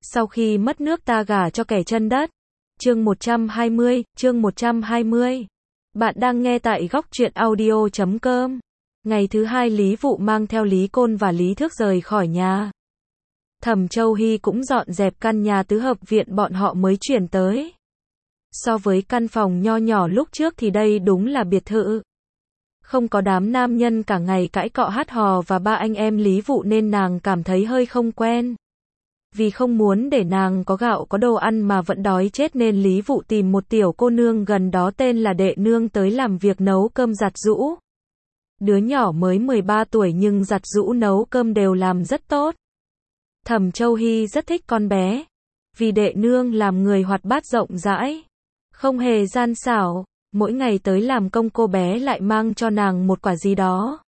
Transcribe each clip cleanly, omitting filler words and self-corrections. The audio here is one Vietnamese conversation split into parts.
Sau khi mất nước ta gả cho kẻ chân đất. Chương 120. Bạn đang nghe tại góc truyện audio.com. Ngày thứ hai Lý Vụ mang theo Lý Côn và Lý Thước rời khỏi nhà. Thẩm Châu Hy cũng dọn dẹp căn nhà tứ hợp viện bọn họ mới chuyển tới. So với căn phòng nho nhỏ lúc trước thì đây đúng là biệt thự. Không có đám nam nhân cả ngày cãi cọ hát hò và ba anh em Lý Vụ nên nàng cảm thấy hơi không quen. Vì không muốn để nàng có gạo có đồ ăn mà vẫn đói chết nên Lý Vụ tìm một tiểu cô nương gần đó tên là Đệ Nương tới làm việc nấu cơm giặt giũ. Đứa nhỏ mới 13 tuổi nhưng giặt giũ nấu cơm đều làm rất tốt. Thẩm Châu Hy rất thích con bé. Vì Đệ Nương làm người hoạt bát rộng rãi. Không hề gian xảo. Mỗi ngày tới làm công cô bé lại mang cho nàng một quả gì đó.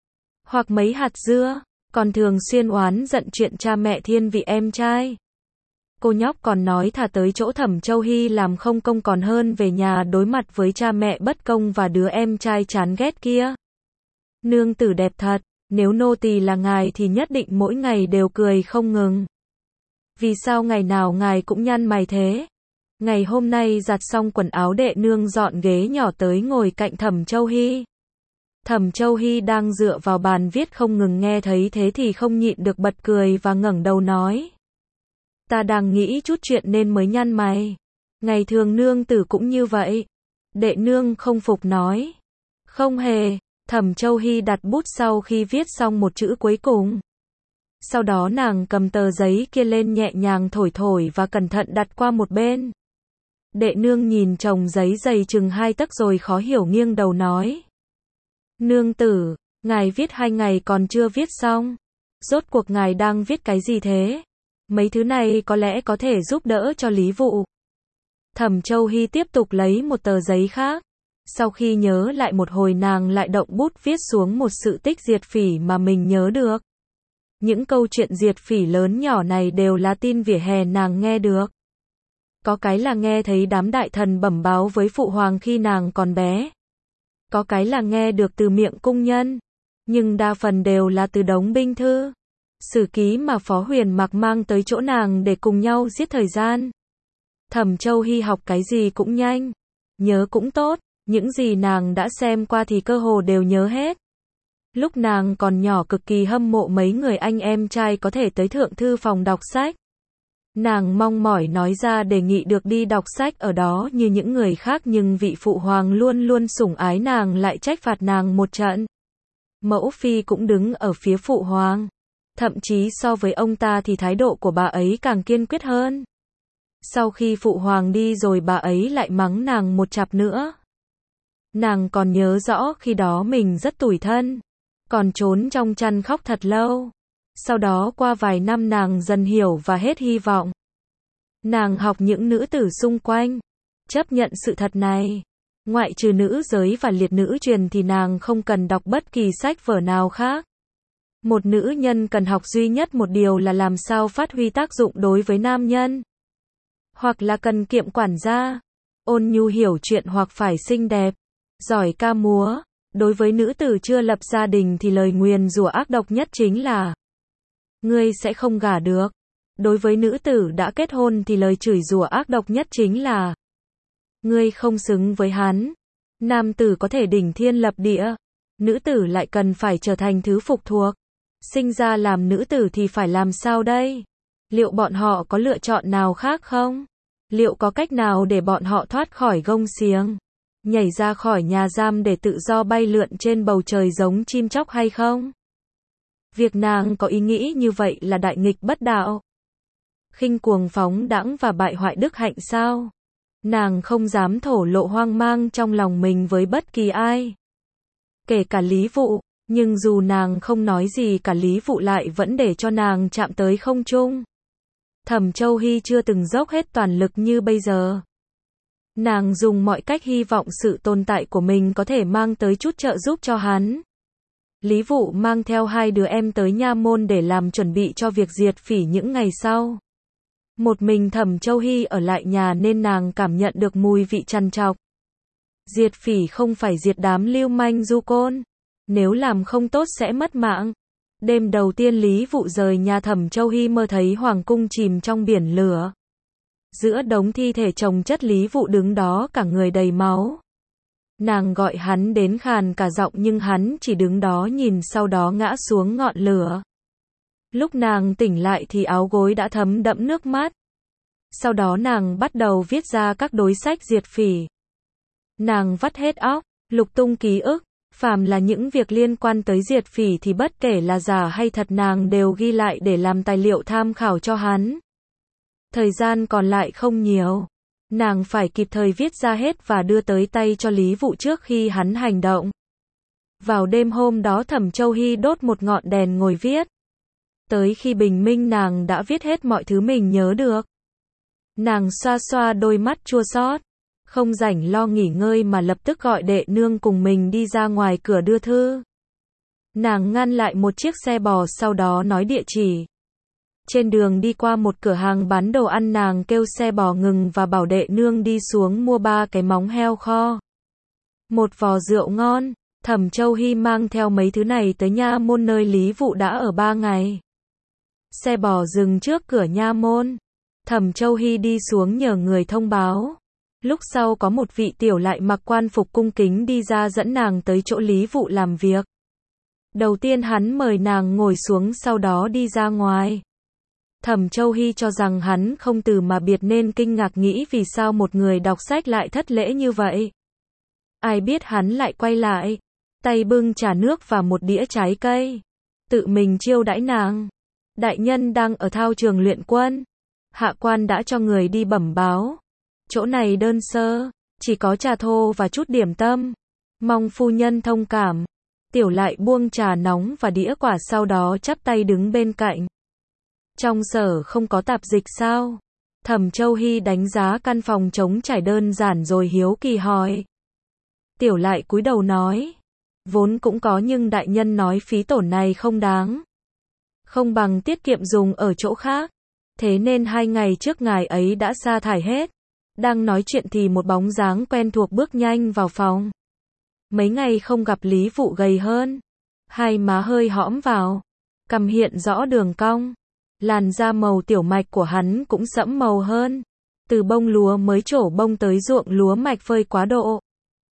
Hoặc mấy hạt dưa. Còn thường xuyên oán giận chuyện cha mẹ thiên vị em trai. Cô nhóc còn nói thà tới chỗ Thẩm Châu Hy làm không công còn hơn về nhà đối mặt với cha mẹ bất công và đứa em trai chán ghét kia. Nương tử đẹp thật, nếu nô tỳ là ngài thì nhất định mỗi ngày đều cười không ngừng. Vì sao ngày nào ngài cũng nhăn mày thế? Ngày hôm nay giặt xong quần áo Đệ Nương dọn ghế nhỏ tới ngồi cạnh Thẩm Châu Hy. Thẩm Châu Hy đang dựa vào bàn viết không ngừng nghe thấy thế thì không nhịn được bật cười và ngẩng đầu nói. Ta đang nghĩ chút chuyện nên mới nhăn mày. Ngày thường nương tử cũng như vậy. Đệ Nương không phục nói. Không hề. Thẩm Châu Hy đặt bút sau khi viết xong một chữ cuối cùng. Sau đó nàng cầm tờ giấy kia lên nhẹ nhàng thổi thổi và cẩn thận đặt qua một bên. Đệ Nương nhìn chồng giấy dày chừng 2 tấc rồi khó hiểu nghiêng đầu nói. Nương tử, ngài viết 2 ngày còn chưa viết xong. Rốt cuộc ngài đang viết cái gì thế? Mấy thứ này có lẽ có thể giúp đỡ cho Lý Vụ. Thẩm Châu Hy tiếp tục lấy một tờ giấy khác. Sau khi nhớ lại một hồi nàng lại động bút viết xuống một sự tích diệt phỉ mà mình nhớ được. Những câu chuyện diệt phỉ lớn nhỏ này đều là tin vỉa hè nàng nghe được. Có cái là nghe thấy đám đại thần bẩm báo với phụ hoàng khi nàng còn bé. Có cái là nghe được từ miệng cung nhân. Nhưng đa phần đều là từ đống binh thư. Sử ký mà Phó Huyền Mặc mang tới chỗ nàng để cùng nhau giết thời gian. Thẩm Châu Hy học cái gì cũng nhanh. Nhớ cũng tốt. Những gì nàng đã xem qua thì cơ hồ đều nhớ hết. Lúc nàng còn nhỏ cực kỳ hâm mộ mấy người anh em trai có thể tới thượng thư phòng đọc sách. Nàng mong mỏi nói ra đề nghị được đi đọc sách ở đó như những người khác nhưng vị phụ hoàng luôn luôn sủng ái nàng lại trách phạt nàng một trận. Mẫu phi cũng đứng ở phía phụ hoàng. Thậm chí so với ông ta thì thái độ của bà ấy càng kiên quyết hơn. Sau khi phụ hoàng đi rồi bà ấy lại mắng nàng một chặp nữa. Nàng còn nhớ rõ khi đó mình rất tủi thân. Còn trốn trong chăn khóc thật lâu. Sau đó qua vài năm nàng dần hiểu và hết hy vọng. Nàng học những nữ tử xung quanh. Chấp nhận sự thật này. Ngoại trừ nữ giới và liệt nữ truyền thì nàng không cần đọc bất kỳ sách vở nào khác. Một nữ nhân cần học duy nhất một điều là làm sao phát huy tác dụng đối với nam nhân. Hoặc là cần kiệm quản gia. Ôn nhu hiểu chuyện hoặc phải xinh đẹp. Giỏi ca múa. Đối với nữ tử chưa lập gia đình thì lời nguyền rủa ác độc nhất chính là ngươi sẽ không gả được. Đối với nữ tử đã kết hôn thì lời chửi rủa ác độc nhất chính là ngươi không xứng với hắn. Nam tử có thể đỉnh thiên lập địa. Nữ tử lại cần phải trở thành thứ phục thuộc. Sinh ra làm nữ tử thì phải làm sao đây? Liệu bọn họ có lựa chọn nào khác không? Liệu có cách nào để bọn họ thoát khỏi gông xiềng? Nhảy ra khỏi nhà giam để tự do bay lượn trên bầu trời giống chim chóc hay không? Việc nàng có ý nghĩ như vậy là đại nghịch bất đạo. Khinh cuồng phóng đãng và bại hoại đức hạnh sao? Nàng không dám thổ lộ hoang mang trong lòng mình với bất kỳ ai. Kể cả Lý Vụ, nhưng dù nàng không nói gì cả Lý Vụ lại vẫn để cho nàng chạm tới không trung. Thẩm Châu Hy chưa từng dốc hết toàn lực như bây giờ. Nàng dùng mọi cách hy vọng sự tồn tại của mình có thể mang tới chút trợ giúp cho hắn. Lý Vụ mang theo 2 đứa em tới nha môn để làm chuẩn bị cho việc diệt phỉ những ngày sau. Một mình Thẩm Châu Hy ở lại nhà nên nàng cảm nhận được mùi vị trằn trọc. Diệt phỉ không phải diệt đám lưu manh du côn. Nếu làm không tốt sẽ mất mạng. Đêm đầu tiên Lý Vụ rời nhà Thẩm Châu Hy mơ thấy hoàng cung chìm trong biển lửa. Giữa đống thi thể chồng chất Lý Vụ đứng đó cả người đầy máu. Nàng gọi hắn đến khàn cả giọng nhưng hắn chỉ đứng đó nhìn sau đó ngã xuống ngọn lửa. Lúc nàng tỉnh lại thì áo gối đã thấm đẫm nước mắt. Sau đó nàng bắt đầu viết ra các đối sách diệt phỉ. Nàng vắt hết óc, lục tung ký ức, phàm là những việc liên quan tới diệt phỉ thì bất kể là giả hay thật nàng đều ghi lại để làm tài liệu tham khảo cho hắn. Thời gian còn lại không nhiều. Nàng phải kịp thời viết ra hết và đưa tới tay cho Lý Vụ trước khi hắn hành động. Vào đêm hôm đó Thẩm Châu Hy đốt một ngọn đèn ngồi viết. Tới khi bình minh nàng đã viết hết mọi thứ mình nhớ được. Nàng xoa xoa đôi mắt chua xót, không rảnh lo nghỉ ngơi mà lập tức gọi đệ nương cùng mình đi ra ngoài cửa đưa thư. Nàng ngăn lại một chiếc xe bò sau đó nói địa chỉ. Trên đường đi qua một cửa hàng bán đồ ăn nàng kêu xe bò ngừng và bảo đệ nương đi xuống mua 3 cái móng heo kho. Một vò rượu ngon. Thẩm Châu Hy mang theo mấy thứ này tới nha môn nơi Lý Vụ đã ở 3 ngày. Xe bò dừng trước cửa nha môn. Thẩm Châu Hy đi xuống nhờ người thông báo. Lúc sau có một vị tiểu lại mặc quan phục cung kính đi ra dẫn nàng tới chỗ Lý Vụ làm việc. Đầu tiên hắn mời nàng ngồi xuống sau đó đi ra ngoài. Thẩm Châu Hy cho rằng hắn không từ mà biệt nên kinh ngạc nghĩ vì sao một người đọc sách lại thất lễ như vậy. Ai biết hắn lại quay lại, tay bưng trà nước và một đĩa trái cây, tự mình chiêu đãi nàng. Đại nhân đang ở thao trường luyện quân. Hạ quan đã cho người đi bẩm báo. Chỗ này đơn sơ, chỉ có trà thô và chút điểm tâm. Mong phu nhân thông cảm. Tiểu lại buông trà nóng và đĩa quả sau đó chắp tay đứng bên cạnh. Trong sở không có tạp dịch sao? Thẩm Châu Hy đánh giá căn phòng trống trải đơn giản rồi hiếu kỳ hỏi. Tiểu lại cúi đầu nói. Vốn cũng có nhưng đại nhân nói phí tổn này không đáng. Không bằng tiết kiệm dùng ở chỗ khác. Thế nên 2 ngày trước ngài ấy đã sa thải hết. Đang nói chuyện thì một bóng dáng quen thuộc bước nhanh vào phòng. Mấy ngày không gặp Lý Vụ gầy hơn. Hai má hơi hõm vào. Cằm hiện rõ đường cong. Làn da màu tiểu mạch của hắn cũng sẫm màu hơn. Từ bông lúa mới trổ bông tới ruộng lúa mạch phơi quá độ.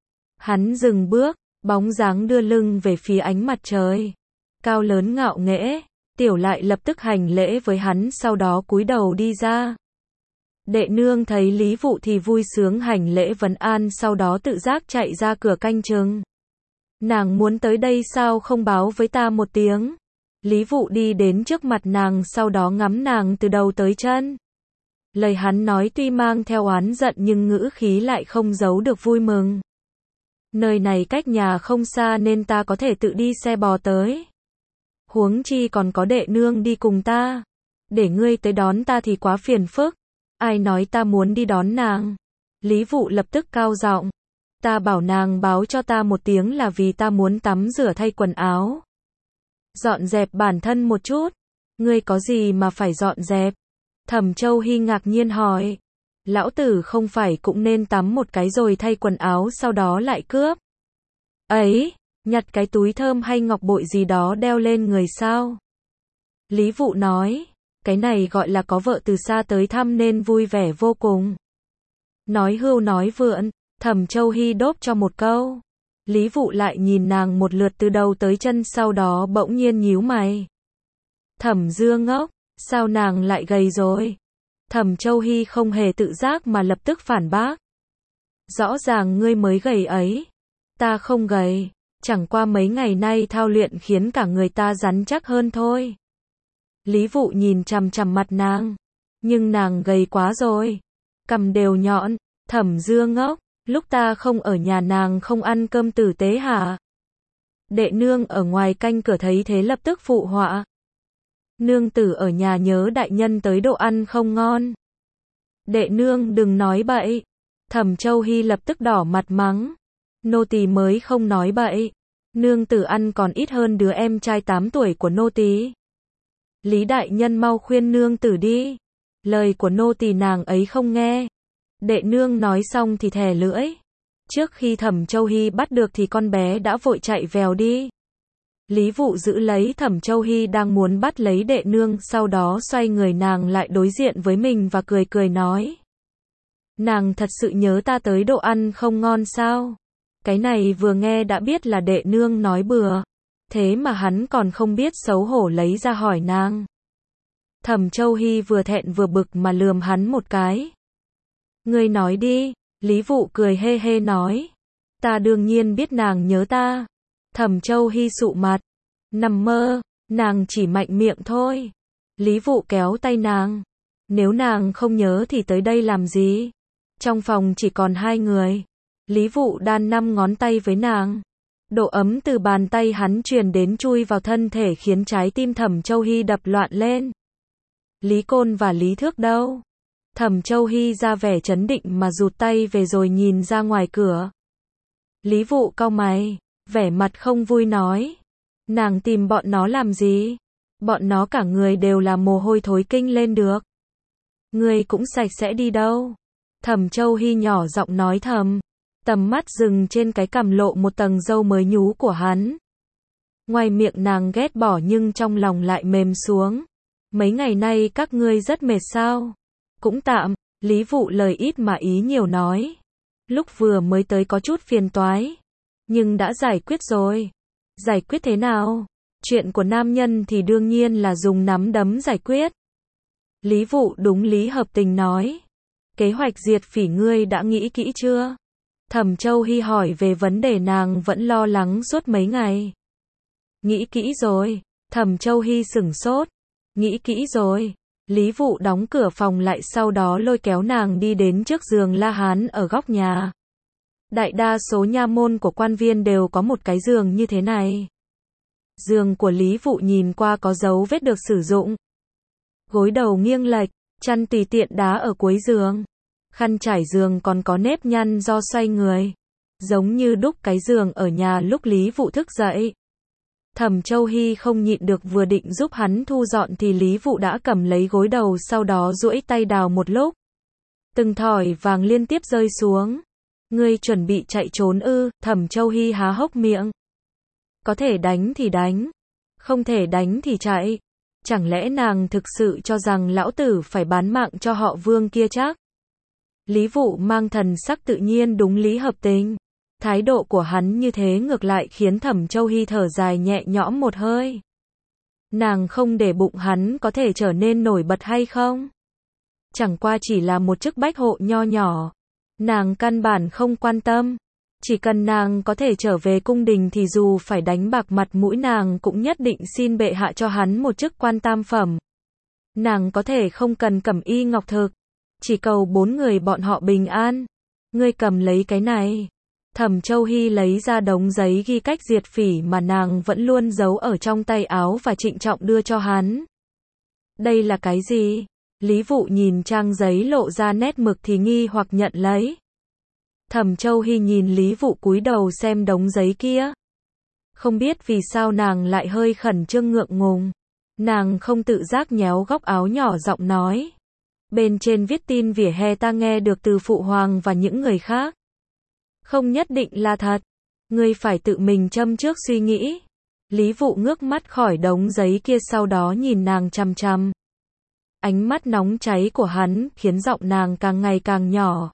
Hắn dừng bước, bóng dáng đưa lưng về phía ánh mặt trời. Cao lớn ngạo nghễ, tiểu lại lập tức hành lễ với hắn sau đó cúi đầu đi ra. Đệ nương thấy Lý Vụ thì vui sướng hành lễ vấn an sau đó tự giác chạy ra cửa canh chừng. Nàng muốn tới đây sao không báo với ta một tiếng? Lý Vụ đi đến trước mặt nàng sau đó ngắm nàng từ đầu tới chân. Lời hắn nói tuy mang theo oán giận nhưng ngữ khí lại không giấu được vui mừng. Nơi này cách nhà không xa nên ta có thể tự đi xe bò tới. Huống chi còn có đệ nương đi cùng ta. Để ngươi tới đón ta thì quá phiền phức. Ai nói ta muốn đi đón nàng? Lý Vụ lập tức cao giọng. Ta bảo nàng báo cho ta một tiếng là vì ta muốn tắm rửa thay quần áo. Dọn dẹp bản thân một chút. Ngươi có gì mà phải dọn dẹp? Thẩm Châu Hy ngạc nhiên hỏi. Lão tử không phải cũng nên tắm một cái rồi thay quần áo sau đó lại cướp. Ấy, nhặt cái túi thơm hay ngọc bội gì đó đeo lên người sao? Lý Vụ nói, cái này gọi là có vợ từ xa tới thăm nên vui vẻ vô cùng. Nói hưu nói vượn, Thẩm Châu Hy đốp cho một câu. Lý Vụ lại nhìn nàng một lượt từ đầu tới chân sau đó bỗng nhiên nhíu mày. Thẩm Dương ngốc, sao nàng lại gầy rồi? Thẩm Châu Hy không hề tự giác mà lập tức phản bác. Rõ ràng ngươi mới gầy ấy. Ta không gầy, chẳng qua mấy ngày nay thao luyện khiến cả người ta rắn chắc hơn thôi. Lý Vụ nhìn chằm chằm mặt nàng. Nhưng nàng gầy quá rồi. Cằm đều nhọn, Thẩm Dương ngốc, lúc ta không ở nhà nàng không ăn cơm tử tế hả? Đệ nương ở ngoài canh cửa thấy thế lập tức phụ họa. Nương tử ở nhà nhớ đại nhân tới đồ ăn không ngon. Đệ nương đừng nói bậy. Thẩm Châu Hy lập tức đỏ mặt mắng. Nô tỳ mới không nói bậy. Nương tử ăn còn ít hơn đứa em trai 8 tuổi của nô tỳ. Lý đại nhân mau khuyên nương tử đi. Lời của nô tỳ nàng ấy không nghe. Đệ nương nói xong thì thè lưỡi. Trước khi Thẩm Châu Hy bắt được thì con bé đã vội chạy vèo đi. Lý Vụ giữ lấy Thẩm Châu Hy đang muốn bắt lấy đệ nương, sau đó xoay người nàng lại đối diện với mình và cười cười nói. Nàng thật sự nhớ ta tới độ ăn không ngon sao? Cái này vừa nghe đã biết là đệ nương nói bừa. Thế mà hắn còn không biết xấu hổ lấy ra hỏi nàng. Thẩm Châu Hy vừa thẹn vừa bực mà lườm hắn một cái. Ngươi nói đi, Lý Vụ cười hê hê nói. Ta đương nhiên biết nàng nhớ ta. Thẩm Châu Hy sụ mặt. Nằm mơ, nàng chỉ mạnh miệng thôi. Lý Vụ kéo tay nàng. Nếu nàng không nhớ thì tới đây làm gì? Trong phòng chỉ còn hai người. Lý Vụ đan 5 ngón tay với nàng. Độ ấm từ bàn tay hắn truyền đến chui vào thân thể khiến trái tim Thẩm Châu Hy đập loạn lên. Lý Côn và Lý Thước đâu? Thẩm Châu Hy ra vẻ trấn định mà rụt tay về rồi nhìn ra ngoài cửa. Lý Vụ cau mày, vẻ mặt không vui nói. Nàng tìm bọn nó làm gì? Bọn nó cả người đều là mồ hôi thối kinh lên được. Người cũng sạch sẽ đi đâu? Thẩm Châu Hy nhỏ giọng nói thầm. Tầm mắt dừng trên cái cằm lộ một tầng râu mới nhú của hắn. Ngoài miệng nàng ghét bỏ nhưng trong lòng lại mềm xuống. Mấy ngày nay các ngươi rất mệt sao? Cũng tạm, Lý Vụ lời ít mà ý nhiều nói. Lúc vừa mới tới có chút phiền toái, nhưng đã giải quyết rồi. Giải quyết thế nào? Chuyện của nam nhân thì đương nhiên là dùng nắm đấm giải quyết. Lý Vụ đúng lý hợp tình nói. Kế hoạch diệt phỉ ngươi đã nghĩ kỹ chưa? Thẩm Châu Hy hỏi về vấn đề nàng vẫn lo lắng suốt mấy ngày. Nghĩ kỹ rồi. Thẩm Châu Hy sửng sốt. Nghĩ kỹ rồi. Lý Vụ đóng cửa phòng lại sau đó lôi kéo nàng đi đến trước giường La Hán ở góc nhà. Đại đa số nha môn của quan viên đều có một cái giường như thế này. Giường của Lý Vụ nhìn qua có dấu vết được sử dụng. Gối đầu nghiêng lệch, chăn tùy tiện đá ở cuối giường. Khăn trải giường còn có nếp nhăn do xoay người. Giống như đúc cái giường ở nhà lúc Lý Vụ thức dậy. Thẩm Châu Hy không nhịn được vừa định giúp hắn thu dọn thì Lý Vụ đã cầm lấy gối đầu sau đó duỗi tay đào một lúc. Từng thỏi vàng liên tiếp rơi xuống. Ngươi chuẩn bị chạy trốn ư? Thẩm Châu Hy há hốc miệng. Có thể đánh thì đánh. Không thể đánh thì chạy. Chẳng lẽ nàng thực sự cho rằng lão tử phải bán mạng cho họ Vương kia chắc? Lý Vụ mang thần sắc tự nhiên đúng lý hợp tình. Thái độ của hắn như thế ngược lại khiến Thẩm Châu Hy thở dài nhẹ nhõm một hơi. Nàng không để bụng hắn có thể trở nên nổi bật hay không? Chẳng qua chỉ là một chức bách hộ nho nhỏ. Nàng căn bản không quan tâm. Chỉ cần nàng có thể trở về cung đình thì dù phải đánh bạc mặt mũi nàng cũng nhất định xin bệ hạ cho hắn một chức quan tam phẩm. Nàng có thể không cần cẩm y ngọc thực. Chỉ cầu 4 người bọn họ bình an. Ngươi cầm lấy cái này. Thẩm Châu Hy lấy ra đống giấy ghi cách diệt phỉ mà nàng vẫn luôn giấu ở trong tay áo và trịnh trọng đưa cho hắn. Đây là cái gì? Lý Vụ nhìn trang giấy lộ ra nét mực thì nghi hoặc nhận lấy. Thẩm Châu Hy nhìn Lý Vụ cúi đầu xem đống giấy kia. Không biết vì sao nàng lại hơi khẩn trương ngượng ngùng. Nàng không tự giác nhéo góc áo nhỏ giọng nói. Bên trên viết tin vỉa hè ta nghe được từ Phụ Hoàng và những người khác. Không nhất định là thật. Ngươi phải tự mình châm trước suy nghĩ. Lý Vụ ngước mắt khỏi đống giấy kia sau đó nhìn nàng chằm chằm. Ánh mắt nóng cháy của hắn khiến giọng nàng càng ngày càng nhỏ.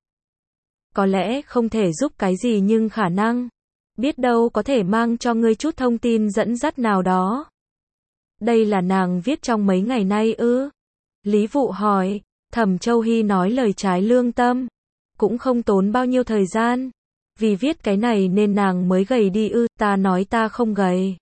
Có lẽ không thể giúp cái gì nhưng khả năng. Biết đâu có thể mang cho ngươi chút thông tin dẫn dắt nào đó. Đây là nàng viết trong mấy ngày nay ư? Lý Vụ hỏi. Thẩm Châu Hy nói lời trái lương tâm. Cũng không tốn bao nhiêu thời gian. Vì viết cái này nên nàng mới gầy đi ư? Ta nói ta không gầy.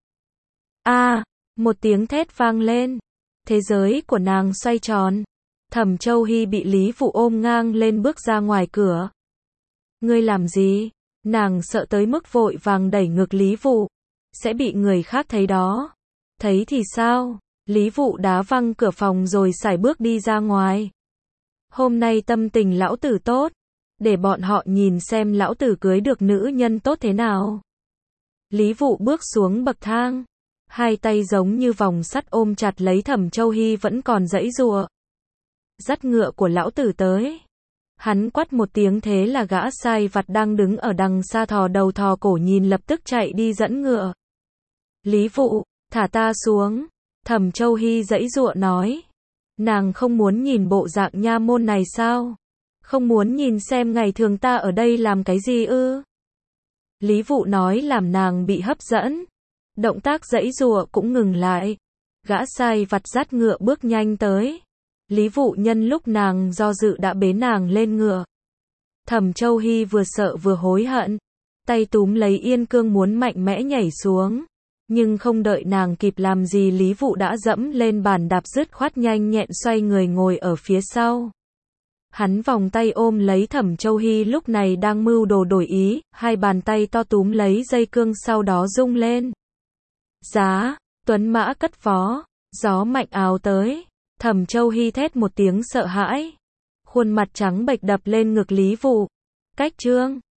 Một tiếng thét vang lên. Thế giới của nàng xoay tròn. Thẩm Châu Hy bị Lý Vụ ôm ngang lên bước ra ngoài cửa. Ngươi làm gì? Nàng sợ tới mức vội vàng đẩy ngược Lý Vụ. Sẽ bị người khác thấy đó. Thấy thì sao? Lý Vụ đá văng cửa phòng rồi sải bước đi ra ngoài. Hôm nay tâm tình lão tử tốt. Để bọn họ nhìn xem lão tử cưới được nữ nhân tốt thế nào. Lý Vụ bước xuống bậc thang. Hai tay giống như vòng sắt ôm chặt lấy Thẩm Châu Hy vẫn còn giãy giụa. Dắt ngựa của lão tử tới. Hắn quát một tiếng thế là gã sai vặt đang đứng ở đằng xa thò đầu thò cổ nhìn lập tức chạy đi dẫn ngựa. Lý Vụ, thả ta xuống. Thẩm Châu Hy giãy giụa nói. Nàng không muốn nhìn bộ dạng nha môn này sao? Không muốn nhìn xem ngày thường ta ở đây làm cái gì ư? Lý Vụ nói làm nàng bị hấp dẫn. Động tác giãy giụa cũng ngừng lại. Gã sai vặt dắt ngựa bước nhanh tới. Lý Vụ nhân lúc nàng do dự đã bế nàng lên ngựa. Thẩm Châu Hy vừa sợ vừa hối hận. Tay túm lấy yên cương muốn mạnh mẽ nhảy xuống. Nhưng không đợi nàng kịp làm gì Lý Vụ đã dẫm lên bàn đạp dứt khoát nhanh nhẹn xoay người ngồi ở phía sau. Hắn vòng tay ôm lấy Thẩm Châu Hy lúc này đang mưu đồ đổi ý, hai bàn tay to túm lấy dây cương sau đó rung lên. Giá, tuấn mã cất vó, gió mạnh ào tới, Thẩm Châu Hy thét một tiếng sợ hãi. Khuôn mặt trắng bệch đập lên ngực Lý Vụ. Cách trương.